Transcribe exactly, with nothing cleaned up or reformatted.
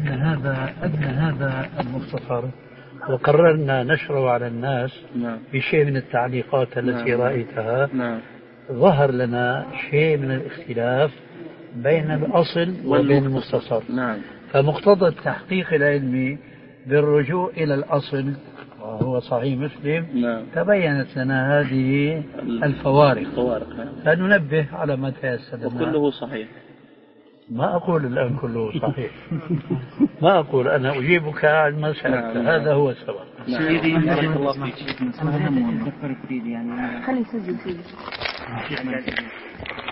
أن هذا أن هذا المختصر وقررنا نشره على الناس نعم. بشيء من التعليقات التي نعم. رأيتها نعم. ظهر لنا شيء من الاختلاف بين الأصل وبين المختصر نعم. فمقتضى التحقيق العلمي بالرجوع إلى الأصل وهو صحيح مسلم نعم. تبينت لنا هذه الفوارق الفوارق نعم. فننبه على ما تيسر وكله صحيح. ما أقول الآن كله صحيح ما أقول أنا أجيبك عن ما سألت نعم. هذا هو السبب سيدي بارك الله فيك. خلي يسجل فيه